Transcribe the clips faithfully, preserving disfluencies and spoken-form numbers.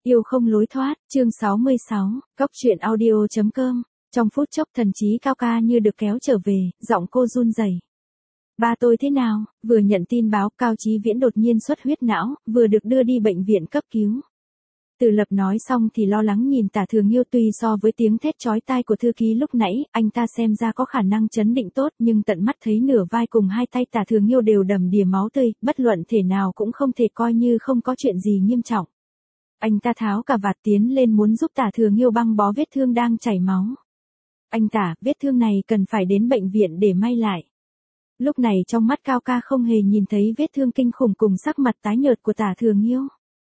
Yêu không lối thoát, chương sáu mươi sáu, Cóc truyện audio chấm com. Trong phút chốc thần trí Cao ca như được kéo trở về, giọng cô run rẩy. Ba tôi thế nào? Vừa nhận tin báo Cao Chí Viễn đột nhiên xuất huyết não, vừa được đưa đi bệnh viện cấp cứu. Từ Lập nói xong thì lo lắng nhìn Tả Thường Nghiêu, tuy so với tiếng thét chói tai của thư ký lúc nãy, anh ta xem ra có khả năng chấn định tốt, nhưng tận mắt thấy nửa vai cùng hai tay Tả Thường Nghiêu đều đầm đìa máu tươi, bất luận thể nào cũng không thể coi như không có chuyện gì nghiêm trọng. Anh ta tháo cà vạt tiến lên muốn giúp Tả Thường Nghiêu băng bó vết thương đang chảy máu. Anh Tả, vết thương này cần phải đến bệnh viện để may lại. Lúc này trong mắt Cao ca không hề nhìn thấy vết thương kinh khủng cùng sắc mặt tái nhợt của Tả Thường Nghiêu.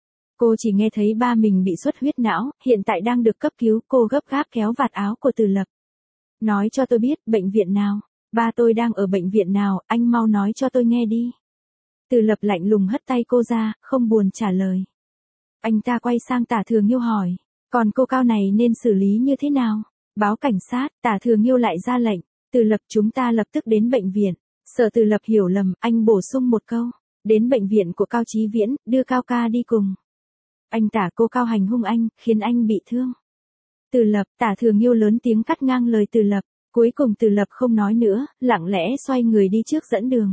Cô chỉ nghe thấy ba mình bị xuất huyết não, hiện tại đang được cấp cứu, cô gấp gáp kéo vạt áo của Từ Lập. Nói cho tôi biết, bệnh viện nào? Ba tôi đang ở bệnh viện nào, anh mau nói cho tôi nghe đi. Từ Lập lạnh lùng hất tay cô ra, không buồn trả lời. Anh ta quay sang Tả Thường Nghiêu hỏi, còn cô Cao này nên xử lý như thế nào? Báo cảnh sát, Tả Thường Nghiêu lại ra lệnh, Từ Lập chúng ta lập tức đến bệnh viện. Sợ Từ Lập hiểu lầm, anh bổ sung một câu, đến bệnh viện của Cao Chí Viễn, đưa Cao ca đi cùng. Anh Tả, cô Cao hành hung anh, khiến anh bị thương. Từ Lập, Tả Thường Nghiêu lớn tiếng cắt ngang lời Từ Lập, cuối cùng Từ Lập không nói nữa, lặng lẽ xoay người đi trước dẫn đường.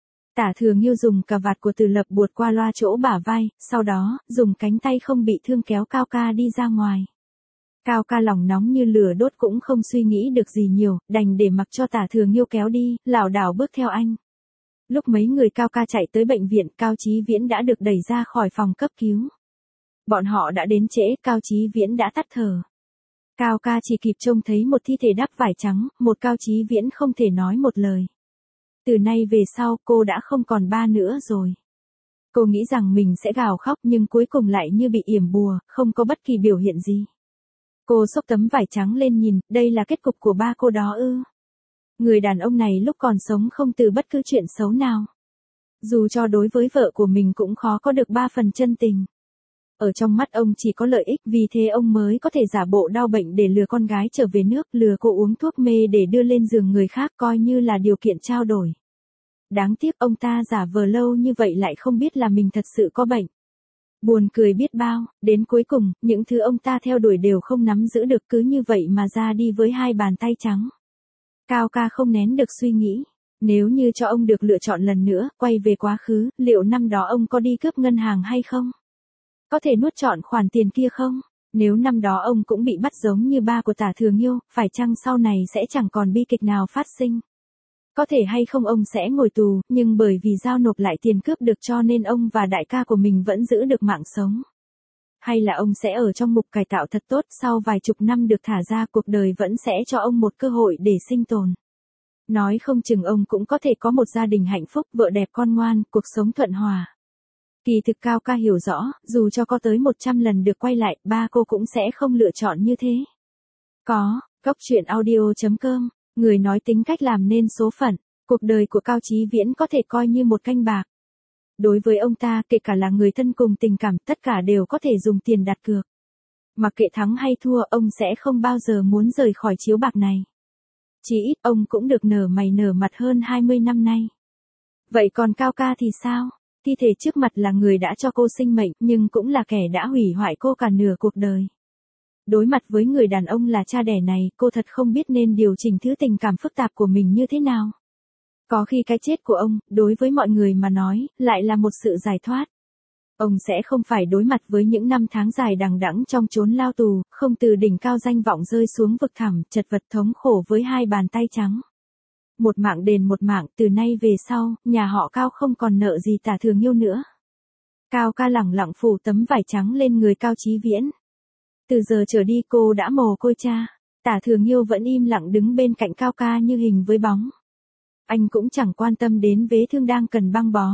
Tả Thường Nghiêu dùng cà vạt của Từ Lập buột qua loa chỗ bả vai, sau đó, dùng cánh tay không bị thương kéo Cao ca đi ra ngoài. Cao ca lòng nóng như lửa đốt cũng không suy nghĩ được gì nhiều, đành để mặc cho Tả Thường Nghiêu kéo đi, lảo đảo bước theo anh. Lúc mấy người Cao ca chạy tới bệnh viện, Cao Chí Viễn đã được đẩy ra khỏi phòng cấp cứu. Bọn họ đã đến trễ, Cao Chí Viễn đã tắt thở. Cao ca chỉ kịp trông thấy một thi thể đắp vải trắng, một Cao Chí Viễn không thể nói một lời. Từ nay về sau cô đã không còn ba nữa rồi. Cô nghĩ rằng mình sẽ gào khóc nhưng cuối cùng lại như bị yểm bùa, không có bất kỳ biểu hiện gì. Cô xốc tấm vải trắng lên nhìn, đây là kết cục của ba cô đó ư. Người đàn ông này lúc còn sống không từ bất cứ chuyện xấu nào. Dù cho đối với vợ của mình cũng khó có được ba phần chân tình. Ở trong mắt ông chỉ có lợi ích, vì thế ông mới có thể giả bộ đau bệnh để lừa con gái trở về nước, lừa cô uống thuốc mê để đưa lên giường người khác coi như là điều kiện trao đổi. Đáng tiếc ông ta giả vờ lâu như vậy lại không biết là mình thật sự có bệnh. Buồn cười biết bao, đến cuối cùng, những thứ ông ta theo đuổi đều không nắm giữ được, cứ như vậy mà ra đi với hai bàn tay trắng. Cao ca không nén được suy nghĩ, nếu như cho ông được lựa chọn lần nữa, quay về quá khứ, liệu năm đó ông có đi cướp ngân hàng hay không? Có thể nuốt trọn khoản tiền kia không? Nếu năm đó ông cũng bị bắt giống như ba của Tả Thường Nghiêu, phải chăng sau này sẽ chẳng còn bi kịch nào phát sinh? Có thể hay không ông sẽ ngồi tù, nhưng bởi vì giao nộp lại tiền cướp được cho nên ông và đại ca của mình vẫn giữ được mạng sống. Hay là ông sẽ ở trong mục cải tạo thật tốt, sau vài chục năm được thả ra, cuộc đời vẫn sẽ cho ông một cơ hội để sinh tồn. Nói không chừng ông cũng có thể có một gia đình hạnh phúc, vợ đẹp con ngoan, cuộc sống thuận hòa. Kỳ thực Cao ca hiểu rõ, dù cho có tới một trăm lần được quay lại, ba cô cũng sẽ không lựa chọn như thế. Có, Cóc truyện audio chấm com, người nói tính cách làm nên số phận, cuộc đời của Cao Chí Viễn có thể coi như một canh bạc. Đối với ông ta, kể cả là người thân cùng tình cảm, tất cả đều có thể dùng tiền đặt cược. Mặc kệ thắng hay thua, ông sẽ không bao giờ muốn rời khỏi chiếu bạc này. Chỉ ít ông cũng được nở mày nở mặt hơn hai mươi năm nay. Vậy còn Cao ca thì sao? Thi thể trước mặt là người đã cho cô sinh mệnh, nhưng cũng là kẻ đã hủy hoại cô cả nửa cuộc đời. Đối mặt với người đàn ông là cha đẻ này, cô thật không biết nên điều chỉnh thứ tình cảm phức tạp của mình như thế nào. Có khi cái chết của ông, đối với mọi người mà nói, lại là một sự giải thoát. Ông sẽ không phải đối mặt với những năm tháng dài đằng đẵng trong chốn lao tù, không từ đỉnh cao danh vọng rơi xuống vực thẳm, chật vật thống khổ với hai bàn tay trắng. Một mạng đền một mạng, từ nay về sau, nhà họ Cao không còn nợ gì Tả Thường Nghiêu nữa. Cao ca lẳng lặng phủ tấm vải trắng lên người Cao Chí Viễn. Từ giờ trở đi cô đã mồ côi cha. Tả Thường Nghiêu vẫn im lặng đứng bên cạnh Cao ca như hình với bóng. Anh cũng chẳng quan tâm đến vết thương đang cần băng bó.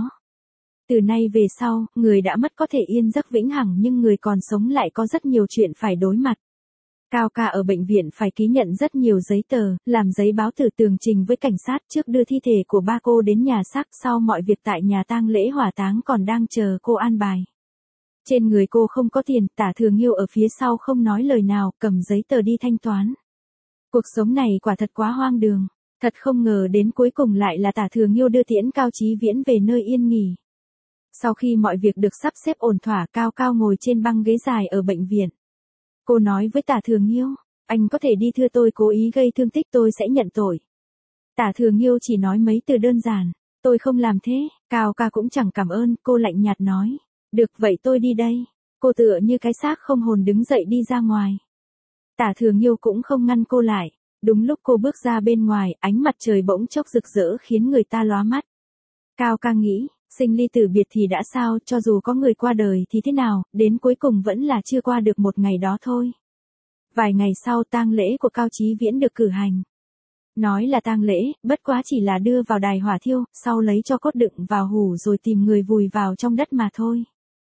Từ nay về sau, người đã mất có thể yên giấc vĩnh hằng nhưng người còn sống lại có rất nhiều chuyện phải đối mặt. Cao ca ở bệnh viện phải ký nhận rất nhiều giấy tờ, làm giấy báo tử tường trình với cảnh sát trước đưa thi thể của ba cô đến nhà xác, sau mọi việc tại nhà tang lễ hỏa táng còn đang chờ cô an bài. Trên người cô không có tiền, Tả Thường Nghiêu ở phía sau không nói lời nào, cầm giấy tờ đi thanh toán. Cuộc sống này quả thật quá hoang đường. Thật không ngờ đến cuối cùng lại là Tả Thường Nghiêu đưa tiễn Cao Chí Viễn về nơi yên nghỉ. Sau khi mọi việc được sắp xếp ổn thỏa, Cao Cao ngồi trên băng ghế dài ở bệnh viện. Cô nói với Tả Thừa Nghiêu, anh có thể đi thưa tôi cố ý gây thương tích tôi sẽ nhận tội. Tả Thừa Nghiêu chỉ nói mấy từ đơn giản, tôi không làm thế, Cao Ca cũng chẳng cảm ơn, cô lạnh nhạt nói, được vậy tôi đi đây. Cô tựa như cái xác không hồn đứng dậy đi ra ngoài. Tả Thừa Nghiêu cũng không ngăn cô lại, đúng lúc cô bước ra bên ngoài, ánh mặt trời bỗng chốc rực rỡ khiến người ta lóa mắt. Cao Ca nghĩ, sinh ly tử biệt thì đã sao, cho dù có người qua đời thì thế nào, đến cuối cùng vẫn là chưa qua được một ngày đó thôi. Vài ngày sau tang lễ của Cao Chí Viễn được cử hành. Nói là tang lễ, bất quá chỉ là đưa vào đài hỏa thiêu, sau lấy cho cốt đựng vào hủ rồi tìm người vùi vào trong đất mà thôi.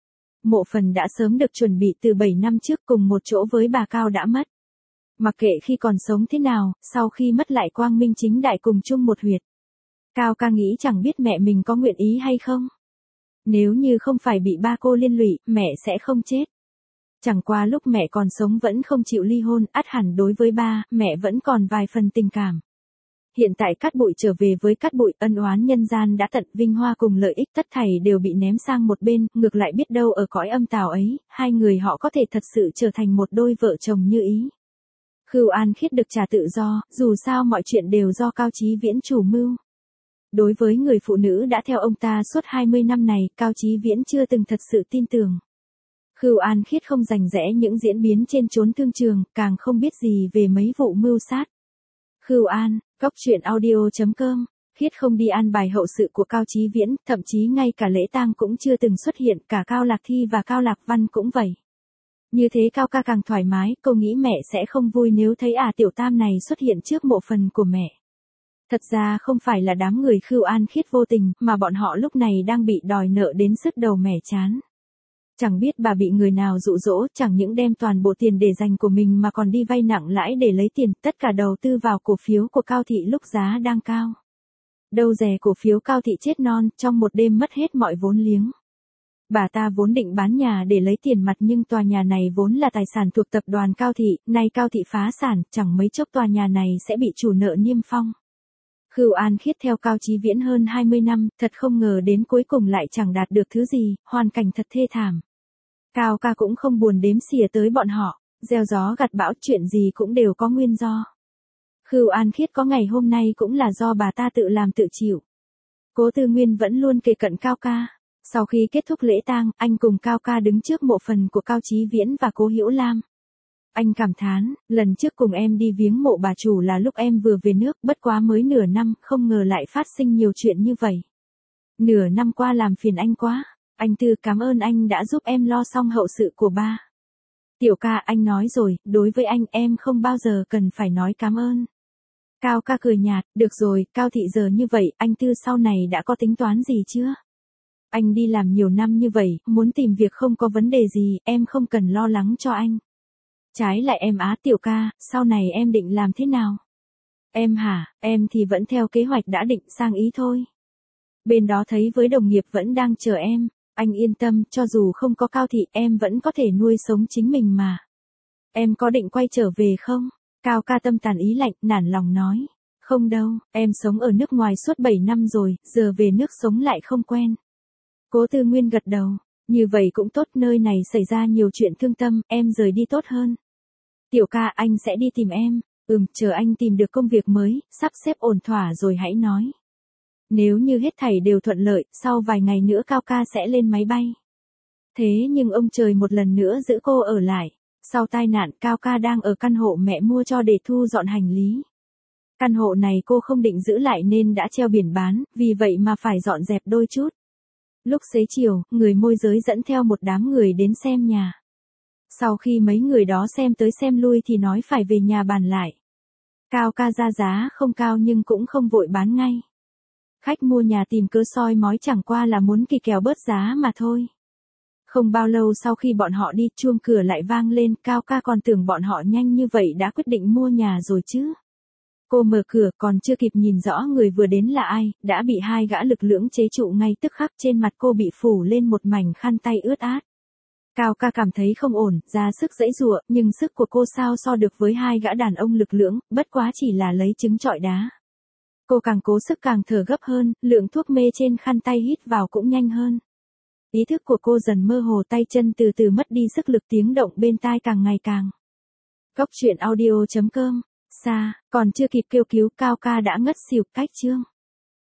Mộ phần đã sớm được chuẩn bị từ bảy năm trước cùng một chỗ với bà Cao đã mất. Mặc kệ khi còn sống thế nào, sau khi mất lại quang minh chính đại cùng chung một huyệt. Cao Ca nghĩ chẳng biết mẹ mình có nguyện ý hay không. Nếu như không phải bị ba cô liên lụy, mẹ sẽ không chết. Chẳng qua lúc mẹ còn sống vẫn không chịu ly hôn, ắt hẳn đối với ba, mẹ vẫn còn vài phần tình cảm. Hiện tại Cát Bụi trở về với Cát Bụi, ân oán nhân gian đã tận, vinh hoa cùng lợi ích tất thảy đều bị ném sang một bên, ngược lại biết đâu ở cõi âm tào ấy, hai người họ có thể thật sự trở thành một đôi vợ chồng như ý. Khưu An Khiết được trả tự do, dù sao mọi chuyện đều do Cao Chí Viễn chủ mưu. Đối với người phụ nữ đã theo ông ta suốt hai mươi năm này, Cao Chí Viễn chưa từng thật sự tin tưởng. Khưu An Khiết không rành rẽ những diễn biến trên chốn thương trường, càng không biết gì về mấy vụ mưu sát. Khưu An, góc truyện audio chấm com, Khiết không đi an bài hậu sự của Cao Chí Viễn, thậm chí ngay cả lễ tang cũng chưa từng xuất hiện, cả Cao Lạc Thi và Cao Lạc Văn cũng vậy. Như thế Cao Ca càng thoải mái, cô nghĩ mẹ sẽ không vui nếu thấy à tiểu tam này xuất hiện trước mộ phần của mẹ. Thật ra không phải là đám người Khưu An Khiết vô tình, mà bọn họ lúc này đang bị đòi nợ đến sứt đầu mẻ chán. Chẳng biết bà bị người nào dụ dỗ, chẳng những đem toàn bộ tiền để dành của mình mà còn đi vay nặng lãi để lấy tiền, tất cả đầu tư vào cổ phiếu của Cao Thị lúc giá đang cao. Đâu dè cổ phiếu Cao Thị chết non, trong một đêm mất hết mọi vốn liếng. Bà ta vốn định bán nhà để lấy tiền mặt nhưng tòa nhà này vốn là tài sản thuộc tập đoàn Cao Thị, nay Cao Thị phá sản, chẳng mấy chốc tòa nhà này sẽ bị chủ nợ niêm phong. Khưu An Khiết theo Cao Chí Viễn hơn hai mươi năm, thật không ngờ đến cuối cùng lại chẳng đạt được thứ gì, hoàn cảnh thật thê thảm. Cao Ca cũng không buồn đếm xỉa tới bọn họ, gieo gió gặt bão, chuyện gì cũng đều có nguyên do. Khưu An Khiết có ngày hôm nay cũng là do bà ta tự làm tự chịu. Cố Tư Nguyên vẫn luôn kề cận Cao Ca. Sau khi kết thúc lễ tang, anh cùng Cao Ca đứng trước mộ phần của Cao Chí Viễn và Cố Hữu Lam. Anh cảm thán, lần trước cùng em đi viếng mộ bà chủ là lúc em vừa về nước, bất quá mới nửa năm, không ngờ lại phát sinh nhiều chuyện như vậy. Nửa năm qua làm phiền anh quá. Anh Tư cảm ơn anh đã giúp em lo xong hậu sự của ba. Tiểu Ca, anh nói rồi, đối với anh em không bao giờ cần phải nói cảm ơn. Cao Ca cười nhạt, được rồi, Cao Thị giờ như vậy, anh Tư sau này đã có tính toán gì chưa? Anh đi làm nhiều năm như vậy, muốn tìm việc không có vấn đề gì, em không cần lo lắng cho anh. Trái lại em á Tiểu Ca, sau này em định làm thế nào? Em hả, em thì vẫn theo kế hoạch đã định, sang Ý thôi. Bên đó thấy với đồng nghiệp vẫn đang chờ em, anh yên tâm, cho dù không có Cao Thị em vẫn có thể nuôi sống chính mình mà. Em có định quay trở về không? Cao Ca tâm tàn ý lạnh, nản lòng nói. Không đâu, em sống ở nước ngoài suốt bảy năm rồi, giờ về nước sống lại không quen. Cố Tư Nguyên gật đầu, như vậy cũng tốt, nơi này xảy ra nhiều chuyện thương tâm, em rời đi tốt hơn. Tiểu Ca, anh sẽ đi tìm em, ừm, chờ anh tìm được công việc mới, sắp xếp ổn thỏa rồi hãy nói. Nếu như hết thảy đều thuận lợi, sau vài ngày nữa Cao Ca sẽ lên máy bay. Thế nhưng ông trời một lần nữa giữ cô ở lại. Sau tai nạn, Cao Ca đang ở căn hộ mẹ mua cho để thu dọn hành lý. Căn hộ này cô không định giữ lại nên đã treo biển bán, vì vậy mà phải dọn dẹp đôi chút. Lúc xế chiều, người môi giới dẫn theo một đám người đến xem nhà. Sau khi mấy người đó xem tới xem lui thì nói phải về nhà bàn lại. Cao Ca ra giá không cao nhưng cũng không vội bán ngay. Khách mua nhà tìm cớ soi mói chẳng qua là muốn kỳ kèo bớt giá mà thôi. Không bao lâu sau khi bọn họ đi, chuông cửa lại vang lên, Cao Ca còn tưởng bọn họ nhanh như vậy đã quyết định mua nhà rồi chứ. Cô mở cửa, còn chưa kịp nhìn rõ người vừa đến là ai, đã bị hai gã lực lưỡng chế trụ ngay tức khắc, trên mặt cô bị phủ lên một mảnh khăn tay ướt át. Cao Ca cảm thấy không ổn, ra sức giãy giụa, nhưng sức của cô sao so được với hai gã đàn ông lực lưỡng, bất quá chỉ là lấy trứng trọi đá. Cô càng cố sức càng thở gấp hơn, lượng thuốc mê trên khăn tay hít vào cũng nhanh hơn. Ý thức của cô dần mơ hồ, tay chân từ từ mất đi sức lực, tiếng động bên tai càng ngày càng. Góc truyện audio chấm com. Xa, còn chưa kịp kêu cứu, Cao ca đã ngất xỉu. Cách chương